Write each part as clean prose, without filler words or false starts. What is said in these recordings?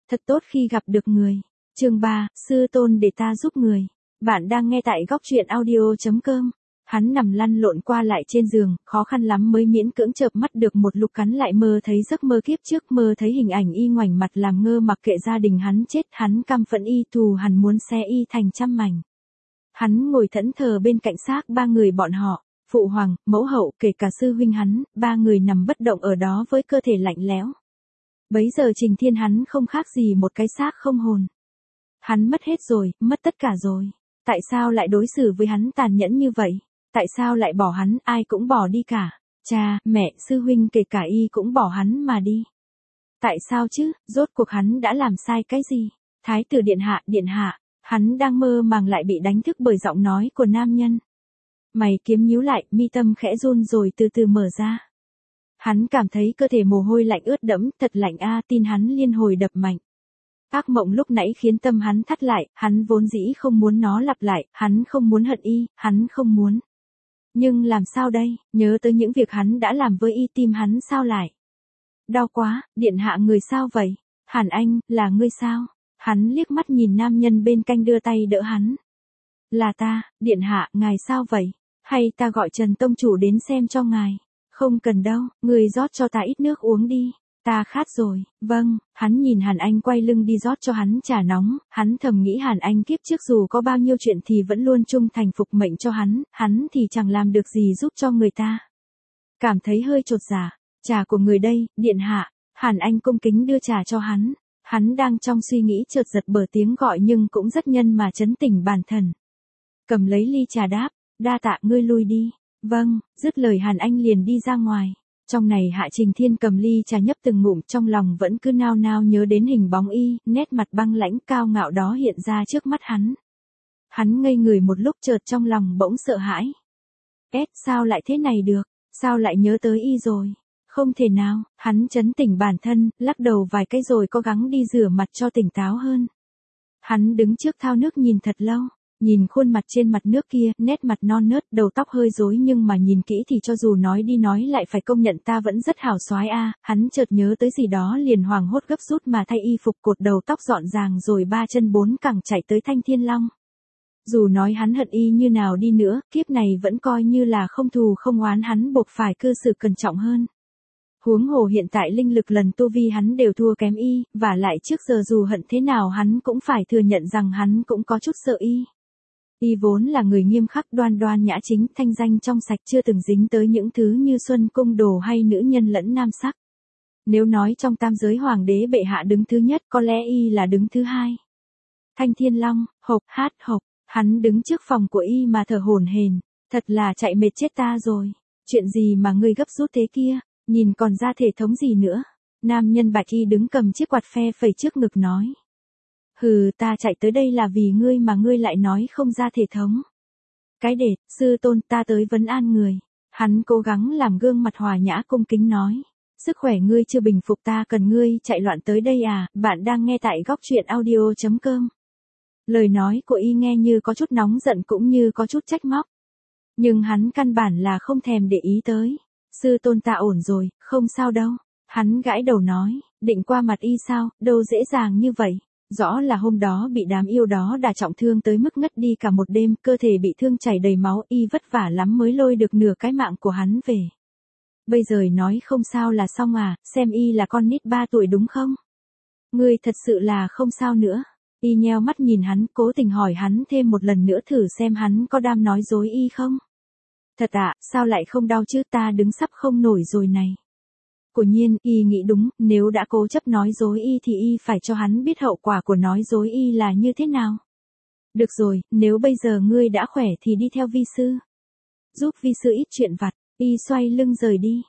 Thật tốt khi gặp được người. Chương 3, sư tôn để ta giúp người. Bạn đang nghe tại góc truyện audio.com. Hắn nằm lăn lộn qua lại trên giường, khó khăn lắm mới miễn cưỡng chợp mắt được một lúc cắn lại mơ thấy giấc mơ kiếp trước, mơ thấy hình ảnh y ngoảnh mặt làm ngơ mặc kệ gia đình hắn chết, hắn căm phẫn y thù hằn muốn xé y thành trăm mảnh. Hắn ngồi thẫn thờ bên cạnh xác ba người bọn họ, phụ hoàng, mẫu hậu, kể cả sư huynh hắn, ba người nằm bất động ở đó với cơ thể lạnh lẽo. Bấy giờ Trình Thiên hắn không khác gì một cái xác không hồn. Hắn mất hết rồi, mất tất cả rồi. Tại sao lại đối xử với hắn tàn nhẫn như vậy? Tại sao lại bỏ hắn, ai cũng bỏ đi cả. Cha, mẹ, sư huynh kể cả y cũng bỏ hắn mà đi. Tại sao chứ, rốt cuộc hắn đã làm sai cái gì? Thái tử điện hạ, hắn đang mơ màng lại bị đánh thức bởi giọng nói của nam nhân. Mày kiếm nhíu lại, mi tâm khẽ run rồi từ từ mở ra. Hắn cảm thấy cơ thể mồ hôi lạnh ướt đẫm, thật lạnh a, tim hắn liên hồi đập mạnh. Ác mộng lúc nãy khiến tâm hắn thắt lại, hắn vốn dĩ không muốn nó lặp lại, hắn không muốn hận y, hắn không muốn. Nhưng làm sao đây, nhớ tới những việc hắn đã làm với y, tim hắn sao lại. Đau quá, điện hạ người sao vậy? Hàn Anh, là ngươi sao? Hắn liếc mắt nhìn nam nhân bên cạnh đưa tay đỡ hắn. Là ta, điện hạ, ngài sao vậy? Hay ta gọi Trần Tông Chủ đến xem cho ngài? Không cần đâu, người rót cho ta ít nước uống đi. Ta khát rồi. Vâng, hắn nhìn Hàn Anh quay lưng đi rót cho hắn trà nóng, hắn thầm nghĩ Hàn Anh kiếp trước dù có bao nhiêu chuyện thì vẫn luôn trung thành phục mệnh cho hắn thì chẳng làm được gì giúp cho người ta. Cảm thấy hơi chột dạ, trà của người đây, điện hạ. Hàn Anh cung kính đưa trà cho hắn. Hắn đang trong suy nghĩ chợt giật bờ tiếng gọi nhưng cũng rất nhân mà trấn tỉnh bản thân. Cầm lấy ly trà đáp, đa tạ, ngươi lui đi. Vâng, dứt lời Hàn Anh liền đi ra ngoài. Trong này Hạ Trình Thiên cầm ly trà nhấp từng ngụm, trong lòng vẫn cứ nao nao nhớ đến hình bóng y, nét mặt băng lãnh cao ngạo đó hiện ra trước mắt hắn. Hắn ngây người một lúc chợt trong lòng bỗng sợ hãi. Sao lại thế này được, sao lại nhớ tới y rồi? Không thể nào, hắn trấn tỉnh bản thân, lắc đầu vài cái rồi cố gắng đi rửa mặt cho tỉnh táo hơn. Hắn đứng trước thao nước nhìn thật lâu. Nhìn khuôn mặt trên mặt nước kia, nét mặt non nớt, đầu tóc hơi rối nhưng mà nhìn kỹ thì cho dù nói đi nói lại phải công nhận ta vẫn rất hào soái a. Hắn chợt nhớ tới gì đó liền hoảng hốt gấp rút mà thay y phục, cột đầu tóc gọn gàng rồi ba chân bốn cẳng chạy tới Thanh Thiên Long. Dù nói hắn hận y như nào đi nữa, kiếp này vẫn coi như là không thù không oán, hắn buộc phải cư xử cẩn trọng hơn. Huống hồ hiện tại linh lực lần tu vi hắn đều thua kém y, và lại trước giờ dù hận thế nào hắn cũng phải thừa nhận rằng hắn cũng có chút sợ y. Y vốn là người nghiêm khắc đoan đoan nhã chính, thanh danh trong sạch, chưa từng dính tới những thứ như xuân cung đồ hay nữ nhân lẫn nam sắc. Nếu nói trong tam giới hoàng đế bệ hạ đứng thứ nhất, có lẽ y là đứng thứ hai. Thanh Thiên Long, hộc, hắn đứng trước phòng của y mà thở hổn hển, thật là chạy mệt chết ta rồi. Chuyện gì mà ngươi gấp rút thế kia, nhìn còn ra thể thống gì nữa. Nam nhân bạch y đứng cầm chiếc quạt phe phẩy trước ngực nói. Hừ, ta chạy tới đây là vì ngươi mà ngươi lại nói không ra thể thống. Cái đệt, sư tôn, ta tới vấn an người. Hắn cố gắng làm gương mặt hòa nhã cung kính nói. Sức khỏe ngươi chưa bình phục, ta cần ngươi chạy loạn tới đây à? Bạn đang nghe tại góc truyện audio.com. Lời nói của y nghe như có chút nóng giận cũng như có chút trách móc. Nhưng hắn căn bản là không thèm để ý tới. Sư tôn, ta ổn rồi, không sao đâu. Hắn gãi đầu nói, định qua mặt y sao, đâu dễ dàng như vậy. Rõ là hôm đó bị đám yêu đó đả trọng thương tới mức ngất đi cả một đêm, cơ thể bị thương chảy đầy máu, y vất vả lắm mới lôi được nửa cái mạng của hắn về. Bây giờ nói không sao là xong à, xem y là con nít 3 tuổi đúng không? Ngươi thật sự là không sao nữa. Y nheo mắt nhìn hắn, cố tình hỏi hắn thêm một lần nữa thử xem hắn có đam nói dối y không? Thật ạ, sao lại không đau chứ, ta đứng sắp không nổi rồi này. Quả nhiên, y nghĩ đúng, nếu đã cố chấp nói dối y thì y phải cho hắn biết hậu quả của nói dối y là như thế nào. Được rồi, nếu bây giờ ngươi đã khỏe thì đi theo vi sư. Giúp vi sư ít chuyện vặt, y xoay lưng rời đi.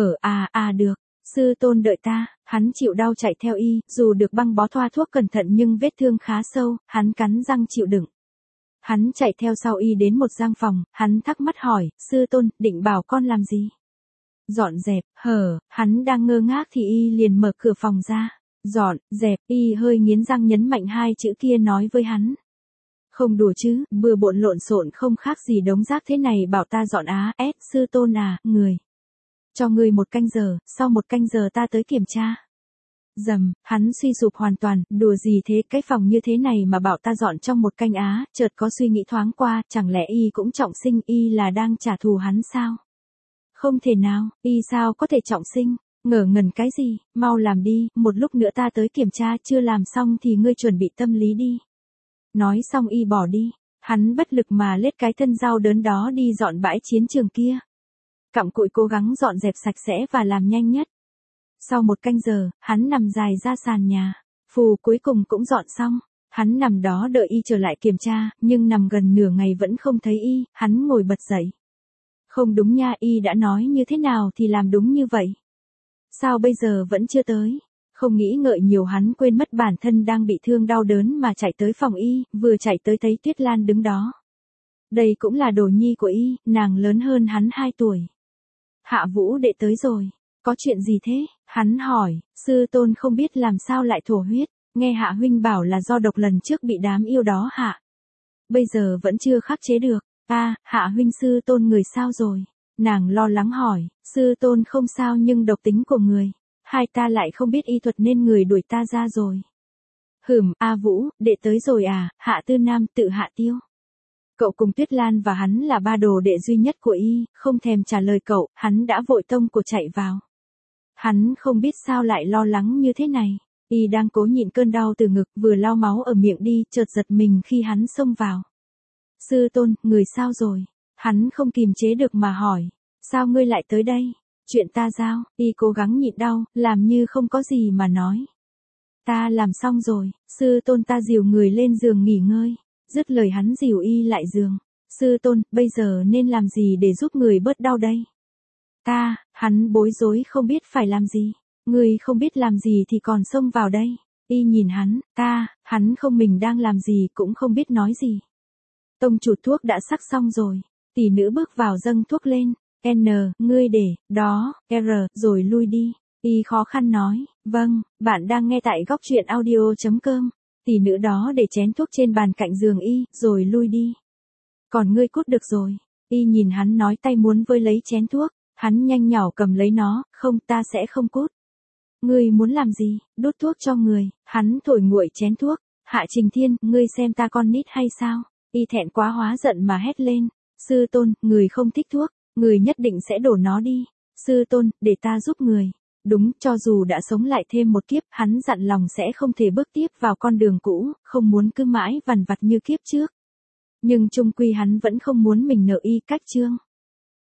Được, sư tôn đợi ta, hắn chịu đau chạy theo y, dù được băng bó thoa thuốc cẩn thận nhưng vết thương khá sâu, hắn cắn răng chịu đựng. Hắn chạy theo sau y đến một gian phòng, hắn thắc mắc hỏi, sư tôn, định bảo con làm gì? Dọn dẹp, hắn đang ngơ ngác thì y liền mở cửa phòng ra. Dọn, dẹp, y hơi nghiến răng nhấn mạnh hai chữ kia nói với hắn. Không đùa chứ, bừa bộn lộn xộn không khác gì đống rác thế này bảo ta dọn á, sư tôn à, người. Cho ngươi 1 canh giờ, sau 1 canh giờ ta tới kiểm tra. Dầm, hắn suy sụp hoàn toàn, đùa gì thế, cái phòng như thế này mà bảo ta dọn trong một canh á, chợt có suy nghĩ thoáng qua, chẳng lẽ y cũng trọng sinh, y là đang trả thù hắn sao? Không thể nào, y sao có thể trọng sinh, ngờ ngẩn cái gì, mau làm đi, một lúc nữa ta tới kiểm tra, chưa làm xong thì ngươi chuẩn bị tâm lý đi. Nói xong y bỏ đi, hắn bất lực mà lết cái thân đau đớn đó đi dọn bãi chiến trường kia. Cặm cụi cố gắng dọn dẹp sạch sẽ và làm nhanh nhất. Sau một canh giờ, hắn nằm dài ra sàn nhà. Phù cuối cùng cũng dọn xong. Hắn nằm đó đợi y trở lại kiểm tra, nhưng nằm gần nửa ngày vẫn không thấy y, hắn ngồi bật dậy. Không đúng nha, y đã nói như thế nào thì làm đúng như vậy. Sao bây giờ vẫn chưa tới? Không nghĩ ngợi nhiều, hắn quên mất bản thân đang bị thương đau đớn mà chạy tới phòng y, vừa chạy tới thấy Tuyết Lan đứng đó. Đây cũng là đồ nhi của y, nàng lớn hơn hắn 2 tuổi. Hạ Vũ đệ tới rồi. Có chuyện gì thế? Hắn hỏi, sư tôn không biết làm sao lại thổ huyết, nghe Hạ huynh bảo là do độc lần trước bị đám yêu đó hạ. Bây giờ vẫn chưa khắc chế được. Hạ huynh, sư tôn người sao rồi? Nàng lo lắng hỏi, sư tôn không sao nhưng độc tính của người. Hai ta lại không biết y thuật nên người đuổi ta ra rồi. A Vũ, đệ tới rồi à? Hạ Tư Nam tự Hạ Tiêu. Cậu cùng Tuyết Lan và hắn là 3 đồ đệ duy nhất của y, không thèm trả lời cậu, hắn đã vội tông của chạy vào. Hắn không biết sao lại lo lắng như thế này. Y đang cố nhịn cơn đau từ ngực, vừa lau máu ở miệng đi, chợt giật mình khi hắn xông vào. Sư tôn, người sao rồi? Hắn không kìm chế được mà hỏi. Sao ngươi lại tới đây? Chuyện ta giao, y cố gắng nhịn đau, làm như không có gì mà nói. Ta làm xong rồi, sư tôn, ta dìu người lên giường nghỉ ngơi. Dứt lời hắn dìu y lại giường. Sư tôn, bây giờ nên làm gì để giúp người bớt đau đây? Hắn bối rối không biết phải làm gì. Người không biết làm gì thì còn xông vào đây. Y nhìn hắn, hắn không mình đang làm gì cũng không biết nói gì. Tông chủ, thuốc đã sắc xong rồi. Tỷ nữ bước vào dâng thuốc lên. Ngươi để, đó, rồi lui đi. Y khó khăn nói, vâng, bạn đang nghe tại góc truyện audio.com. Tỷ nữ đó để chén thuốc trên bàn cạnh giường y, rồi lui đi. Còn ngươi cút được rồi. Y nhìn hắn nói, tay muốn với lấy chén thuốc. Hắn nhanh nhỏ cầm lấy nó, không, ta sẽ không cút. Ngươi muốn làm gì? Đút thuốc cho người. Hắn thổi nguội chén thuốc. Hạ Trình Thiên, ngươi xem ta con nít hay sao? Y thẹn quá hóa giận mà hét lên. Sư tôn, người không thích thuốc, người nhất định sẽ đổ nó đi. Sư tôn, để ta giúp người. Đúng, cho dù đã sống lại thêm một kiếp, hắn dặn lòng sẽ không thể bước tiếp vào con đường cũ, không muốn cứ mãi vằn vặt như kiếp trước. Nhưng chung quy hắn vẫn không muốn mình nợ y cách chương.